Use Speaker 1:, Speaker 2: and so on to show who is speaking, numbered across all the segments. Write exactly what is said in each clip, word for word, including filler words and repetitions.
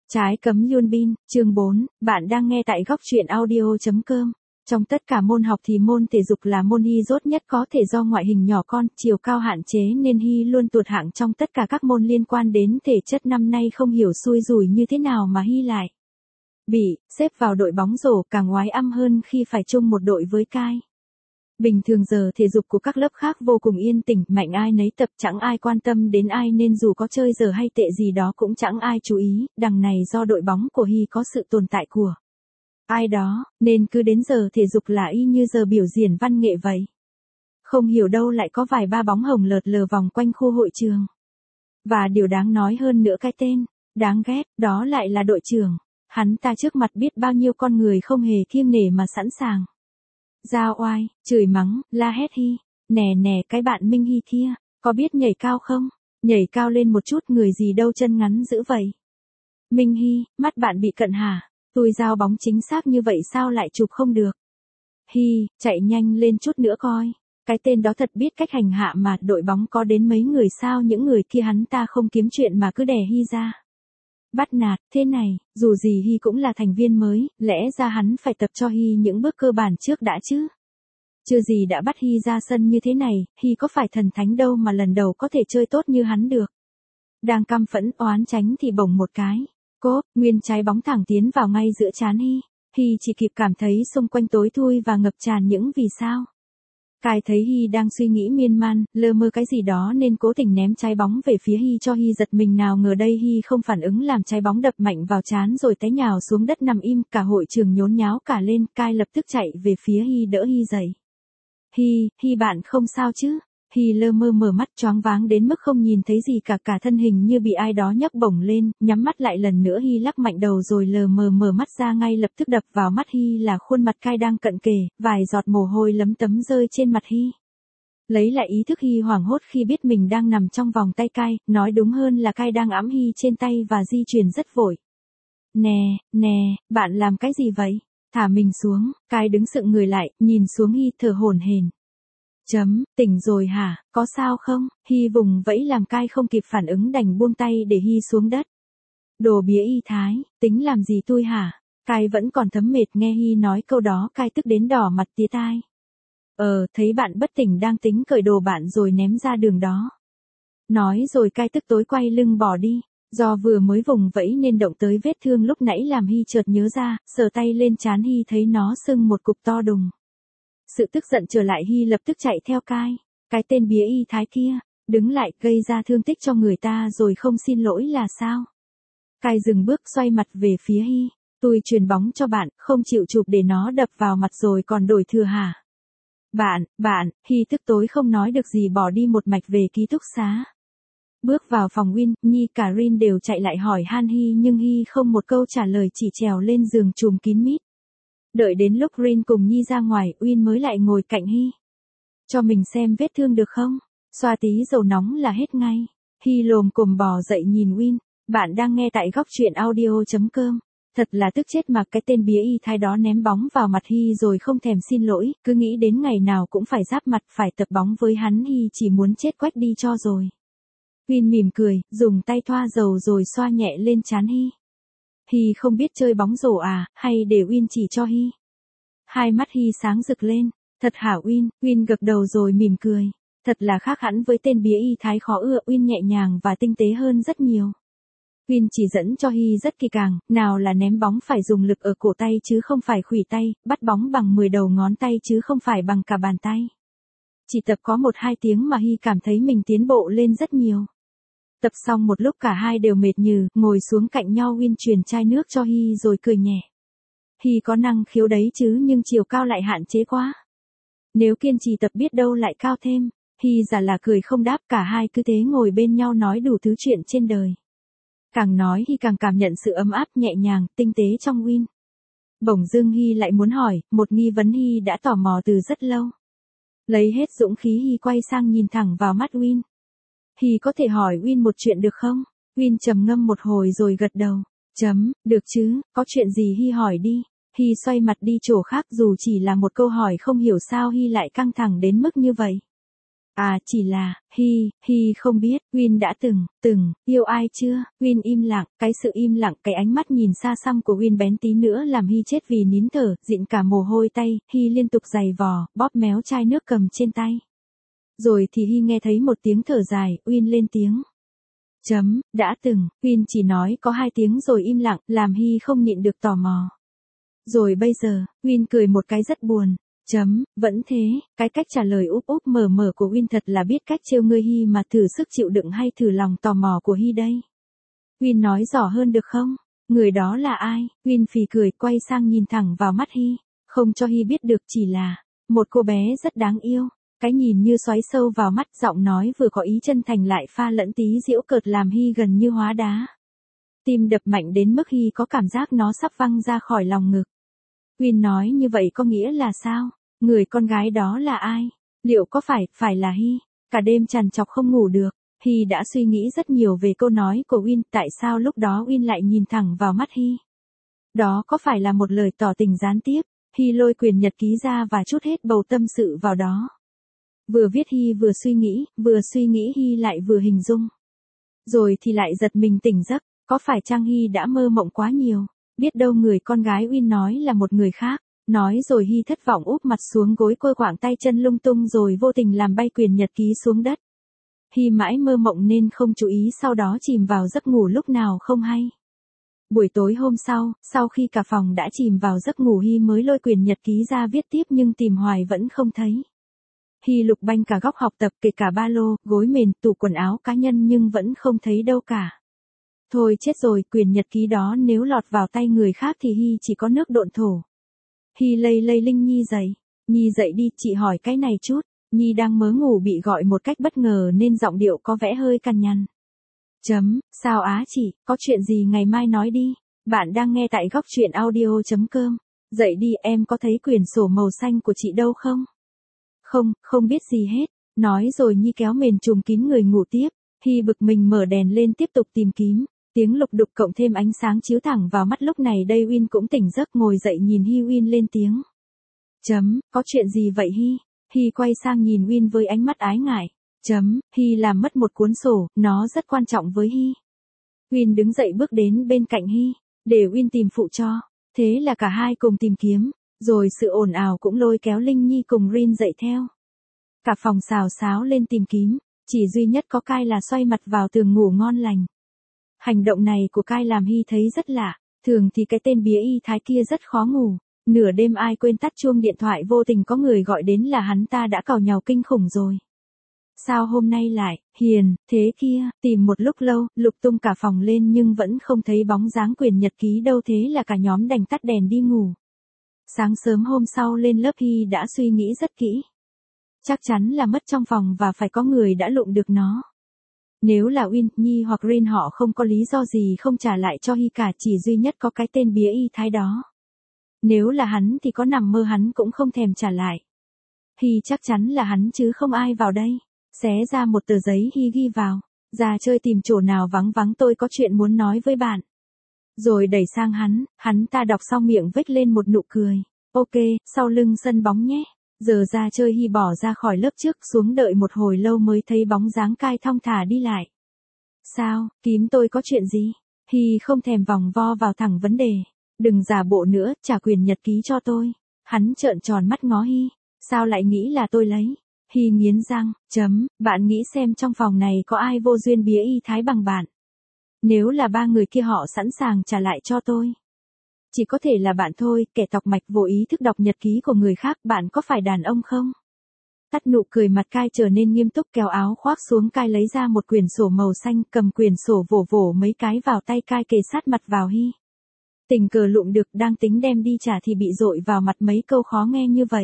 Speaker 1: Trái cấm Yun Bin, chương bốn, bạn đang nghe tại góc truyện audio.com. Trong tất cả môn học thì môn thể dục là môn Hy dốt nhất có thể do ngoại hình nhỏ con, chiều cao hạn chế nên Hy luôn tụt hạng trong tất cả các môn liên quan đến thể chất. Năm nay không hiểu xui rủi như thế nào mà Hy lại bị xếp vào đội bóng rổ, càng oái âm hơn khi phải chung một đội với Kai. Bình thường giờ thể dục của các lớp khác vô cùng yên tĩnh, mạnh ai nấy tập, chẳng ai quan tâm đến ai nên dù có chơi giờ hay tệ gì đó cũng chẳng ai chú ý. Đằng này do đội bóng của Hy có sự tồn tại của ai đó, nên cứ đến giờ thể dục là y như giờ biểu diễn văn nghệ vậy. Không hiểu đâu lại có vài ba bóng hồng lợt lờ vòng quanh khu hội trường. Và điều đáng nói hơn nữa, cái tên đáng ghét đó lại là đội trưởng. Hắn ta trước mặt biết bao nhiêu con người không hề kiêng nể mà sẵn sàng ra oai, chửi mắng, la hét Hy. Nè nè cái bạn Minh Hy kia, có biết nhảy cao không? Nhảy cao lên một chút, người gì đâu chân ngắn dữ vậy. Minh Hy, mắt bạn bị cận hả? Tôi giao bóng chính xác như vậy sao lại chụp không được? Hy, chạy nhanh lên chút nữa coi. Cái tên đó thật biết cách hành hạ mà, đội bóng có đến mấy người sao những người kia hắn ta không kiếm chuyện mà cứ đè Hy ra bắt nạt. Thế này, dù gì Hy cũng là thành viên mới, lẽ ra hắn phải tập cho Hy những bước cơ bản trước đã chứ. Chưa gì đã bắt Hy ra sân như thế này, Hy có phải thần thánh đâu mà lần đầu có thể chơi tốt như hắn được. Đang căm phẫn oán tránh thì bỗng một cái cốp, nguyên trái bóng thẳng tiến vào ngay giữa trán Hy. Hy chỉ kịp cảm thấy xung quanh tối thui và ngập tràn những vì sao. Kai thấy Hy đang suy nghĩ miên man, lơ mơ cái gì đó nên cố tình ném trái bóng về phía Hy cho Hy giật mình, nào ngờ đây Hy không phản ứng làm trái bóng đập mạnh vào trán rồi té nhào xuống đất nằm im. Cả hội trường nhốn nháo cả lên. Kai lập tức chạy về phía Hy đỡ Hy dậy. Hy, Hy bạn không sao chứ? Hy lơ mơ mở mắt choáng váng đến mức không nhìn thấy gì cả, cả thân hình như bị ai đó nhấc bổng lên, nhắm mắt lại lần nữa. Hy lắc mạnh đầu rồi lờ mờ mở mắt ra, ngay lập tức đập vào mắt Hy là khuôn mặt Kai đang cận kề, vài giọt mồ hôi lấm tấm rơi trên mặt Hy. Lấy lại ý thức, Hy hoảng hốt khi biết mình đang nằm trong vòng tay Kai, nói đúng hơn là Kai đang ẵm Hy trên tay và di chuyển rất vội. Nè, nè, bạn làm cái gì vậy? Thả mình xuống. Kai đứng sững người lại, nhìn xuống Hy thở hổn hển. Chấm, tỉnh rồi hả, có sao không? Hy vùng vẫy làm Kai không kịp phản ứng đành buông tay để Hy xuống đất. Đồ bía y thái, tính làm gì tôi hả? Kai vẫn còn thấm mệt nghe Hy nói câu đó, Kai tức đến đỏ mặt tía tai. Ờ, thấy bạn bất tỉnh đang tính cởi đồ bạn rồi ném ra đường đó. Nói rồi Kai tức tối quay lưng bỏ đi. Do vừa mới vùng vẫy nên động tới vết thương lúc nãy làm Hy chợt nhớ ra, sờ tay lên trán Hy thấy nó sưng một cục to đùng. Sự tức giận trở lại, Hy lập tức chạy theo Kai. Cái tên bía y thái kia, đứng lại, gây ra thương tích cho người ta rồi không xin lỗi là sao? Kai dừng bước xoay mặt về phía Hy. Tôi truyền bóng cho bạn, không chịu chụp để nó đập vào mặt rồi còn đổi thừa hả? Bạn, bạn, Hy tức tối không nói được gì bỏ đi một mạch về ký túc xá. Bước vào phòng Win, Nhi cả Rin đều chạy lại hỏi han Hy nhưng Hy không một câu trả lời, chỉ trèo lên giường trùm kín mít. Đợi đến lúc Rin cùng Nhi ra ngoài, Win mới lại ngồi cạnh Hy. Cho mình xem vết thương được không? Xoa tí dầu nóng là hết ngay. Hy lồm cồm bò dậy nhìn Win. Bạn đang nghe tại góc truyện audio.com. Thật là tức chết mà, cái tên bía y thái đó ném bóng vào mặt Hy rồi không thèm xin lỗi, cứ nghĩ đến ngày nào cũng phải giáp mặt phải tập bóng với hắn, Hy chỉ muốn chết quách đi cho rồi. Win mỉm cười, dùng tay thoa dầu rồi xoa nhẹ lên trán Hy. Hy không biết chơi bóng rổ à, hay để Win chỉ cho Hy? Hai mắt Hy sáng rực lên. Thật hả Win? Win gật đầu rồi mỉm cười. Thật là khác hẳn với tên bía y thái khó ưa, Win nhẹ nhàng và tinh tế hơn rất nhiều. Win chỉ dẫn cho Hy rất kỹ càng, nào là ném bóng phải dùng lực ở cổ tay chứ không phải khuỷu tay, bắt bóng bằng mười đầu ngón tay chứ không phải bằng cả bàn tay. Chỉ tập có một hai tiếng mà Hy cảm thấy mình tiến bộ lên rất nhiều. Tập xong một lúc cả hai đều mệt nhừ, ngồi xuống cạnh nhau, Win truyền chai nước cho Hy rồi cười nhẹ. Hy có năng khiếu đấy chứ nhưng chiều cao lại hạn chế quá. Nếu kiên trì tập biết đâu lại cao thêm. Hy giả là cười không đáp, cả hai cứ thế ngồi bên nhau nói đủ thứ chuyện trên đời. Càng nói Hy càng cảm nhận sự ấm áp, nhẹ nhàng, tinh tế trong Win. Bỗng dưng Hy lại muốn hỏi, một nghi vấn Hy đã tò mò từ rất lâu. Lấy hết dũng khí Hy quay sang nhìn thẳng vào mắt Win. Hy có thể hỏi Win một chuyện được không? Win trầm ngâm một hồi rồi gật đầu. Chấm, được chứ, có chuyện gì Hy hỏi đi. Hy xoay mặt đi chỗ khác, dù chỉ là một câu hỏi không hiểu sao Hy lại căng thẳng đến mức như vậy. À chỉ là, Hi, Hi không biết, Win đã từng, từng, yêu ai chưa, Win im lặng, cái sự im lặng, cái ánh mắt nhìn xa xăm của Win bén tí nữa làm Hi chết vì nín thở, dịn cả mồ hôi tay, Hi liên tục giày vò, bóp méo chai nước cầm trên tay. Rồi thì Hi nghe thấy một tiếng thở dài, Win lên tiếng. Chấm, đã từng, Win chỉ nói có hai tiếng rồi im lặng, làm Hi không nhịn được tò mò. Rồi bây giờ, Win cười một cái rất buồn. Chấm, vẫn thế, cái cách trả lời úp úp mở mở của Win thật là biết cách trêu ngươi Hi mà thử sức chịu đựng hay thử lòng tò mò của Hi đây. Win nói rõ hơn được không? Người đó là ai? Win phì cười quay sang nhìn thẳng vào mắt Hi, không cho Hi biết được chỉ là một cô bé rất đáng yêu. Cái nhìn như xoáy sâu vào mắt, giọng nói vừa có ý chân thành lại pha lẫn tí giễu cợt làm Hi gần như hóa đá. Tim đập mạnh đến mức Hi có cảm giác nó sắp văng ra khỏi lòng ngực. Win nói như vậy có nghĩa là sao? Người con gái đó là ai? Liệu có phải, phải là Hi? Cả đêm trằn trọc không ngủ được, Hi đã suy nghĩ rất nhiều về câu nói của Win, tại sao lúc đó Win lại nhìn thẳng vào mắt Hi? Đó có phải là một lời tỏ tình gián tiếp? Hi lôi quyển nhật ký ra và trút hết bầu tâm sự vào đó. Vừa viết Hi vừa suy nghĩ, vừa suy nghĩ Hi lại vừa hình dung. Rồi thì lại giật mình tỉnh giấc, có phải chăng Hi đã mơ mộng quá nhiều? Biết đâu người con gái Win nói là một người khác. Nói rồi Hi thất vọng úp mặt xuống gối quơ quạng tay chân lung tung rồi vô tình làm bay quyển nhật ký xuống đất. Hi mãi mơ mộng nên không chú ý, sau đó chìm vào giấc ngủ lúc nào không hay. Buổi tối hôm sau, sau khi cả phòng đã chìm vào giấc ngủ Hi mới lôi quyển nhật ký ra viết tiếp nhưng tìm hoài vẫn không thấy. Hi lục banh cả góc học tập, kể cả ba lô, gối mền, tủ quần áo cá nhân nhưng vẫn không thấy đâu cả. Thôi chết rồi, quyển nhật ký đó nếu lọt vào tay người khác thì Hi chỉ có nước độn thổ. Hi lây lây Linh Nhi dậy. Nhi dậy đi, chị hỏi cái này chút. Nhi đang mớ ngủ bị gọi một cách bất ngờ nên giọng điệu có vẻ hơi cằn nhằn. Chấm, sao á chị, có chuyện gì ngày mai nói đi. Bạn đang nghe tại góc truyện audio.com. Dậy đi, em có thấy quyển sổ màu xanh của chị đâu không? Không, không biết gì hết. Nói rồi Nhi kéo mền trùm kín người ngủ tiếp. Hi bực mình mở đèn lên tiếp tục tìm kiếm. Tiếng lục đục cộng thêm ánh sáng chiếu thẳng vào mắt, lúc này đây Win cũng tỉnh giấc ngồi dậy nhìn Hi. Win lên tiếng. Chấm, có chuyện gì vậy Hi? Hi quay sang nhìn Win với ánh mắt ái ngại. Chấm, Hi làm mất một cuốn sổ, nó rất quan trọng với Hi. Win đứng dậy bước đến bên cạnh Hi, để Win tìm phụ cho. Thế là cả hai cùng tìm kiếm, rồi sự ồn ào cũng lôi kéo Linh Nhi cùng Rin dậy theo. Cả phòng xào xáo lên tìm kiếm, chỉ duy nhất có Kai là xoay mặt vào tường ngủ ngon lành. Hành động này của Kai làm Hi thấy rất lạ, thường thì cái tên bía y thái kia rất khó ngủ. Nửa đêm ai quên tắt chuông điện thoại vô tình có người gọi đến là hắn ta đã càu nhàu kinh khủng rồi. Sao hôm nay lại, hiền, thế kia, tìm một lúc lâu, lục tung cả phòng lên nhưng vẫn không thấy bóng dáng quyển nhật ký đâu, thế là cả nhóm đành tắt đèn đi ngủ. Sáng sớm hôm sau lên lớp Hi đã suy nghĩ rất kỹ. Chắc chắn là mất trong phòng và phải có người đã lụm được nó. Nếu là Win, Nhi hoặc Rin họ không có lý do gì không trả lại cho Hi cả, chỉ duy nhất có cái tên bía y thái đó. Nếu là hắn thì có nằm mơ hắn cũng không thèm trả lại. Hi chắc chắn là hắn chứ không ai vào đây. Xé ra một tờ giấy Hi ghi vào. Ra chơi tìm chỗ nào vắng vắng, tôi có chuyện muốn nói với bạn. Rồi đẩy sang hắn, hắn ta đọc xong miệng vếch lên một nụ cười. Ok, sau lưng sân bóng nhé. Giờ ra chơi Hi bỏ ra khỏi lớp trước xuống đợi một hồi lâu mới thấy bóng dáng Kai thong thả đi lại. Sao, Tím tôi có chuyện gì? Hi không thèm vòng vo vào thẳng vấn đề. Đừng giả bộ nữa, trả quyển nhật ký cho tôi. Hắn trợn tròn mắt ngó Hi. Sao lại nghĩ là tôi lấy? Hi nghiến răng, chấm, bạn nghĩ xem trong phòng này có ai vô duyên bía y thái bằng bạn. Nếu là ba người kia họ sẵn sàng trả lại cho tôi. Chỉ có thể là bạn thôi, kẻ tọc mạch vô ý thức đọc nhật ký của người khác, bạn có phải đàn ông không? Tắt nụ cười mặt Kai trở nên nghiêm túc, kéo áo khoác xuống. Kai lấy ra một quyển sổ màu xanh, cầm quyển sổ vỗ vỗ mấy cái vào tay Kai kề sát mặt vào Hi. Tình cờ lụm được, đang tính đem đi trả thì bị dội vào mặt mấy câu khó nghe như vậy.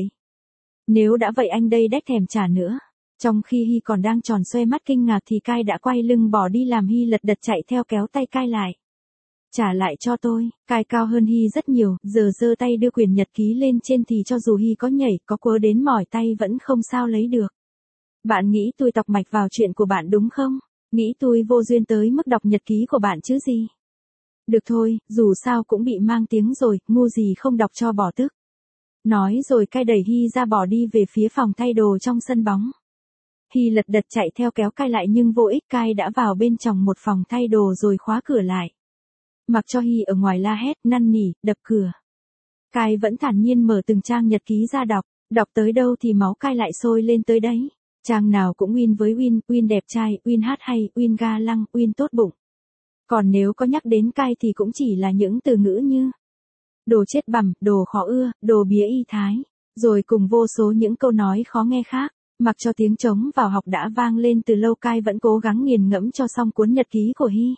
Speaker 1: Nếu đã vậy anh đây đếch thèm trả nữa. Trong khi Hi còn đang tròn xoe mắt kinh ngạc thì Kai đã quay lưng bỏ đi, làm Hi lật đật chạy theo kéo tay Kai lại. Trả lại cho tôi. Kai cao hơn Hi rất nhiều, giờ giơ tay đưa quyển nhật ký lên trên thì cho dù Hi có nhảy, có quơ đến mỏi tay vẫn không sao lấy được. Bạn nghĩ tôi tọc mạch vào chuyện của bạn đúng không? Nghĩ tôi vô duyên tới mức đọc nhật ký của bạn chứ gì? Được thôi, dù sao cũng bị mang tiếng rồi, ngu gì không đọc cho bỏ tức. Nói rồi Kai đẩy Hi ra bỏ đi về phía phòng thay đồ trong sân bóng. Hy lật đật chạy theo kéo Kai lại nhưng vô ích, Kai đã vào bên trong một phòng thay đồ rồi khóa cửa lại. Mặc cho Hy ở ngoài la hét, năn nỉ, đập cửa. Kai vẫn thản nhiên mở từng trang nhật ký ra đọc, đọc tới đâu thì máu Kai lại sôi lên tới đấy. Trang nào cũng win với win, win đẹp trai, win hát hay, win ga lăng, win tốt bụng. Còn nếu có nhắc đến Kai thì cũng chỉ là những từ ngữ như đồ chết bằm, đồ khó ưa, đồ bía y thái, rồi cùng vô số những câu nói khó nghe khác. Mặc cho tiếng trống vào học đã vang lên từ lâu, Kai vẫn cố gắng nghiền ngẫm cho xong cuốn nhật ký của Hy.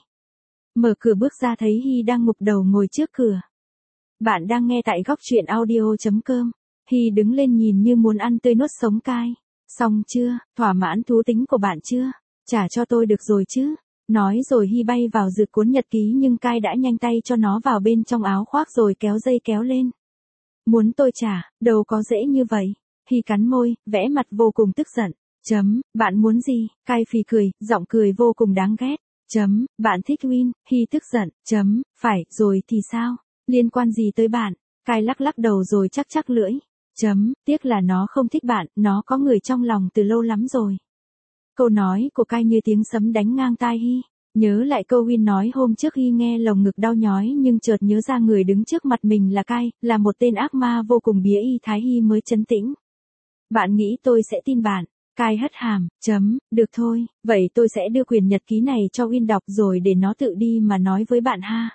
Speaker 1: Mở cửa bước ra thấy Hy đang ngục đầu ngồi trước cửa. Bạn đang nghe tại góc truyện audio chấm com. Hy đứng lên nhìn như muốn ăn tươi nuốt sống Kai. Xong chưa, thỏa mãn thú tính của bạn chưa? Trả cho tôi được rồi chứ? Nói rồi Hy bay vào rượt cuốn nhật ký nhưng Kai đã nhanh tay cho nó vào bên trong áo khoác rồi kéo dây kéo lên. Muốn tôi trả, đâu có dễ như vậy. Hy cắn môi, vẽ mặt vô cùng tức giận. Chấm, bạn muốn gì? Kai phì cười, giọng cười vô cùng đáng ghét. Chấm, bạn thích win. Hy tức giận. Chấm, phải, rồi thì sao? Liên quan gì tới bạn? Kai lắc lắc đầu rồi chắc chắc lưỡi. Chấm, tiếc là nó không thích bạn, nó có người trong lòng từ lâu lắm rồi. Câu nói của Kai như tiếng sấm đánh ngang tai Hy. Nhớ lại câu Win nói hôm trước, Hy nghe lồng ngực đau nhói nhưng chợt nhớ ra người đứng trước mặt mình là Kai, là một tên ác ma vô cùng bía y thái. Hy mới trấn tĩnh. Bạn nghĩ tôi sẽ tin bạn? Kai hất hàm. Chấm, được thôi, vậy tôi sẽ đưa quyền nhật ký này cho Win đọc rồi để nó tự đi mà nói với bạn ha.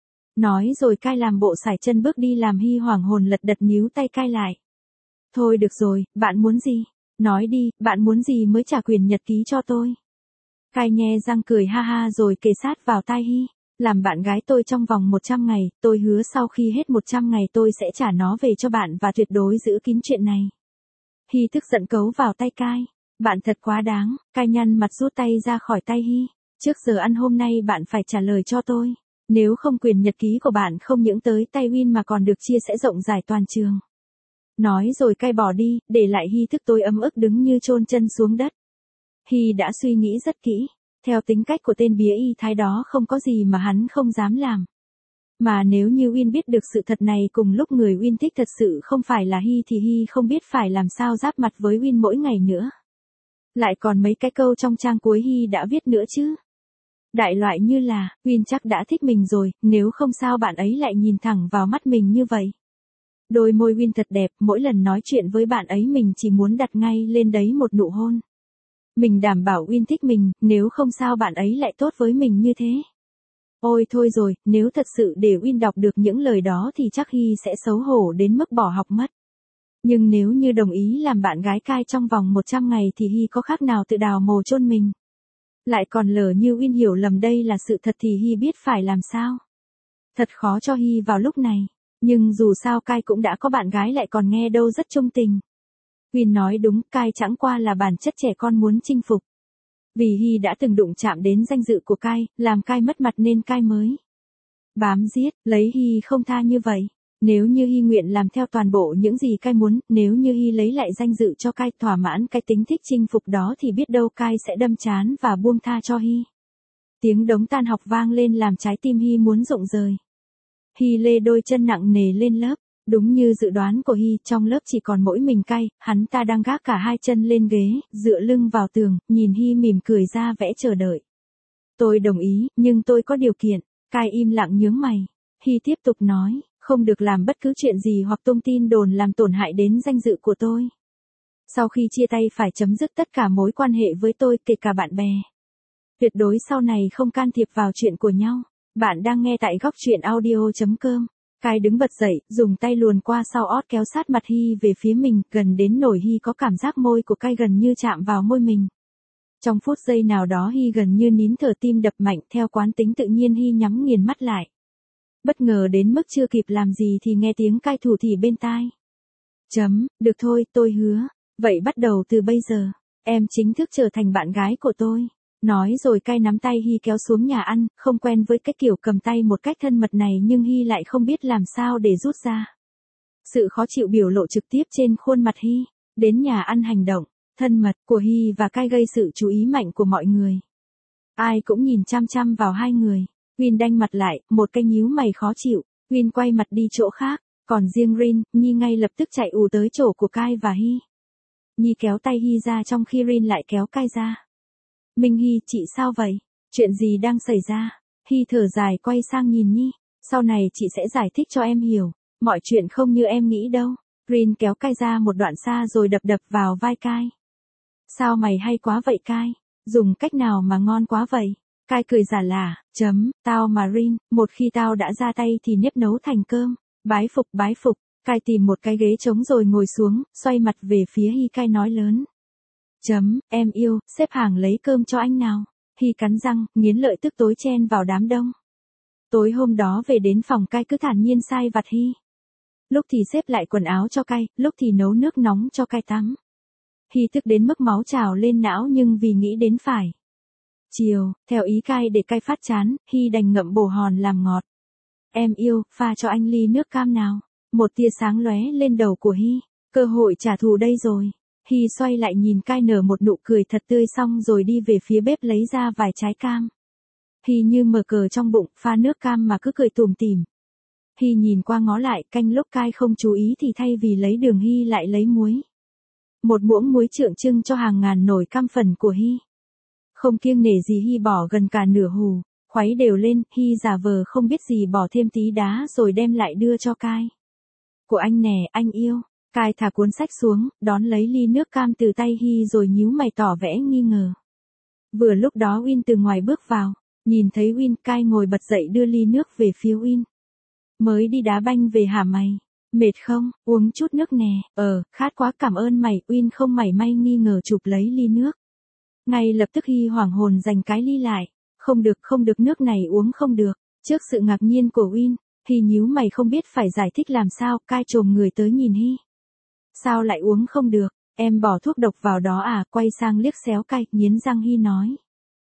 Speaker 1: Nói rồi Kai làm bộ sải chân bước đi làm Hy hoảng hồn lật đật níu tay Kai lại. Thôi được rồi, bạn muốn gì? Nói đi, bạn muốn gì mới trả quyền nhật ký cho tôi? Kai nhe răng cười ha ha rồi kề sát vào tai Hy. Làm bạn gái tôi trong vòng một trăm ngày, tôi hứa sau khi hết một trăm ngày tôi sẽ trả nó về cho bạn và tuyệt đối giữ kín chuyện này. Hy tức giận cấu vào tay Kai. Bạn thật quá đáng. Kai nhăn mặt rút tay ra khỏi tay Hy. Trước giờ ăn hôm nay bạn phải trả lời cho tôi. Nếu không quyền nhật ký của bạn không những tới tay Win mà còn được chia sẽ rộng rải toàn trường. Nói rồi Kai bỏ đi, để lại Hy thức tối ấm ức đứng như chôn chân xuống đất. Hy đã suy nghĩ rất kỹ. Theo tính cách của tên bía y thái đó không có gì mà hắn không dám làm. Mà nếu như Win biết được sự thật này cùng lúc người Win thích thật sự không phải là Hy thì Hy không biết phải làm sao giáp mặt với Win mỗi ngày nữa. Lại còn mấy cái câu trong trang cuối Hy đã viết nữa chứ. Đại loại như là, Win chắc đã thích mình rồi, nếu không sao bạn ấy lại nhìn thẳng vào mắt mình như vậy. Đôi môi Win thật đẹp, mỗi lần nói chuyện với bạn ấy mình chỉ muốn đặt ngay lên đấy một nụ hôn. Mình đảm bảo Win thích mình, nếu không sao bạn ấy lại tốt với mình như thế. Ôi thôi rồi, nếu thật sự để Win đọc được những lời đó thì chắc Hy sẽ xấu hổ đến mức bỏ học mất. Nhưng nếu như đồng ý làm bạn gái Kai trong vòng một trăm ngày thì Hy có khác nào tự đào mồ chôn mình. Lại còn lỡ như Win hiểu lầm đây là sự thật thì Hy biết phải làm sao. Thật khó cho Hy vào lúc này. Nhưng dù sao Kai cũng đã có bạn gái lại còn nghe đâu rất trung tình. Win nói đúng, Kai chẳng qua là bản chất trẻ con muốn chinh phục. Vì Hy đã từng đụng chạm đến danh dự của Kai, làm Kai mất mặt nên Kai mới bám giết, lấy Hy không tha như vậy. Nếu như Hy nguyện làm theo toàn bộ những gì Kai muốn, nếu như Hy lấy lại danh dự cho Kai, thỏa mãn cái tính thích chinh phục đó thì biết đâu Kai sẽ đâm chán và buông tha cho Hy. Tiếng đống tan học vang lên làm trái tim Hy muốn rụng rời. Hy lê đôi chân nặng nề lên lớp. Đúng như dự đoán của Hy, trong lớp chỉ còn mỗi mình Kai, hắn ta đang gác cả hai chân lên ghế, dựa lưng vào tường, nhìn Hy mỉm cười ra vẽ chờ đợi. Tôi đồng ý, nhưng tôi có điều kiện. Kai im lặng nhướng mày. Hy tiếp tục nói, không được làm bất cứ chuyện gì hoặc tung tin đồn làm tổn hại đến danh dự của tôi. Sau khi chia tay phải chấm dứt tất cả mối quan hệ với tôi, kể cả bạn bè. Tuyệt đối sau này không can thiệp vào chuyện của nhau. Bạn đang nghe tại góc truyện audio chấm com. Kai đứng bật dậy, dùng tay luồn qua sau ót kéo sát mặt Hy về phía mình, gần đến nỗi Hy có cảm giác môi của Kai gần như chạm vào môi mình. Trong phút giây nào đó Hy gần như nín thở, tim đập mạnh, theo quán tính tự nhiên Hy nhắm nghiền mắt lại. Bất ngờ đến mức chưa kịp làm gì thì nghe tiếng Kai thủ thỉ bên tai. Chấm, được thôi, tôi hứa. Vậy bắt đầu từ bây giờ, em chính thức trở thành bạn gái của tôi. Nói rồi Kai nắm tay Hy kéo xuống nhà ăn, không quen với cái kiểu cầm tay một cách thân mật này nhưng Hy lại không biết làm sao để rút ra. Sự khó chịu biểu lộ trực tiếp trên khuôn mặt Hy. Đến nhà ăn hành động thân mật của Hy và Kai gây sự chú ý mạnh của mọi người. Ai cũng nhìn chăm chăm vào hai người. Win đanh mặt lại, một cái nhíu mày khó chịu. Win quay mặt đi chỗ khác, còn riêng Rin, Nhi ngay lập tức chạy ù tới chỗ của Kai và Hy. Nhi kéo tay Hy ra trong khi Rin lại kéo Kai ra. Minh Hy, chị sao vậy? Chuyện gì đang xảy ra? Hy thở dài quay sang nhìn Nhi. Sau này chị sẽ giải thích cho em hiểu. Mọi chuyện không như em nghĩ đâu. Rin kéo Kai ra một đoạn xa rồi đập đập vào vai Kai. Sao mày hay quá vậy Kai? Dùng cách nào mà ngon quá vậy? Kai cười giả lả, chấm, tao mà Rin, một khi tao đã ra tay thì nếp nấu thành cơm. Bái phục bái phục. Kai tìm một cái ghế trống rồi ngồi xuống, xoay mặt về phía Hy. Kai nói lớn. Chấm, em yêu, xếp hàng lấy cơm cho anh nào. Hy cắn răng, nghiến lợi tức tối chen vào đám đông. Tối hôm đó về đến phòng Kai cứ thản nhiên sai vặt Hy. Lúc thì xếp lại quần áo cho Kai, lúc thì nấu nước nóng cho Kai tắm. Hy tức đến mức máu trào lên não nhưng vì nghĩ đến phải. Chiều, theo ý Kai để Kai phát chán, Hy đành ngậm bồ hòn làm ngọt. Em yêu, pha cho anh ly nước cam nào. Một tia sáng lóe lên đầu của Hy. Cơ hội trả thù đây rồi. Hy xoay lại nhìn Kai nở một nụ cười thật tươi xong rồi đi về phía bếp lấy ra vài trái cam. Hy như mở cờ trong bụng, pha nước cam mà cứ cười tủm tỉm. Hy nhìn qua ngó lại, canh lúc Kai không chú ý thì thay vì lấy đường Hy lại lấy muối. Một muỗng muối tượng trưng cho hàng ngàn nồi cam phần của Hy. Không kiêng nể gì Hy bỏ gần cả nửa hù, khuấy đều lên, Hy giả vờ không biết gì bỏ thêm tí đá rồi đem lại đưa cho Kai. Của anh nè, anh yêu. Kai thả cuốn sách xuống, đón lấy ly nước cam từ tay Hy rồi nhíu mày tỏ vẻ nghi ngờ. Vừa lúc đó Win từ ngoài bước vào, nhìn thấy Win, Kai ngồi bật dậy đưa ly nước về phía Win. Mới đi đá banh về hả mày? Mệt không? Uống chút nước nè. Ờ, khát quá cảm ơn mày. Win không mảy may nghi ngờ chụp lấy ly nước. Ngay lập tức Hy hoảng hồn giành cái ly lại. Không được, không được, nước này uống không được. Trước sự ngạc nhiên của Win, Hy nhíu mày không biết phải giải thích làm sao. Kai chồm người tới nhìn Hy. Sao lại uống không được? Em bỏ thuốc độc vào đó à? Quay sang liếc xéo Kai, nghiến răng Hy nói.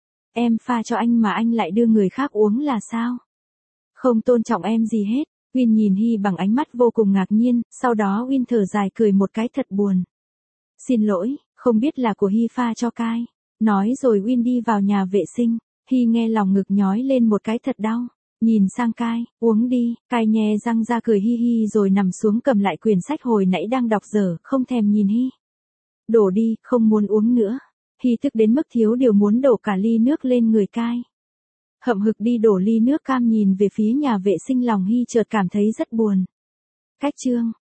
Speaker 1: Em pha cho anh mà anh lại đưa người khác uống là sao? Không tôn trọng em gì hết. Win nhìn Hy bằng ánh mắt vô cùng ngạc nhiên, sau đó Win thở dài cười một cái thật buồn. Xin lỗi, không biết là của Hy pha cho Kai. Nói rồi Win đi vào nhà vệ sinh. Hy nghe lòng ngực nhói lên một cái thật đau. Nhìn sang Kai, uống đi. Kai nhè răng ra cười hi hi rồi nằm xuống cầm lại quyển sách hồi nãy đang đọc dở, không thèm nhìn Hy. Đổ đi, không muốn uống nữa. Hy tức đến mức thiếu điều muốn đổ cả ly nước lên người Kai. Hậm hực đi đổ ly nước cam nhìn về phía nhà vệ sinh, lòng Hy chợt cảm thấy rất buồn. Cách chương